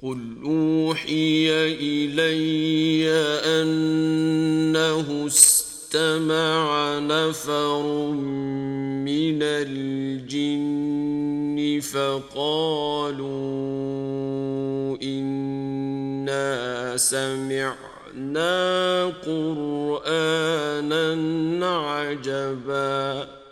قل أوحي إلي أنه استمع نفر من الجن فقالوا إنا سمعنا قرآنا عجبا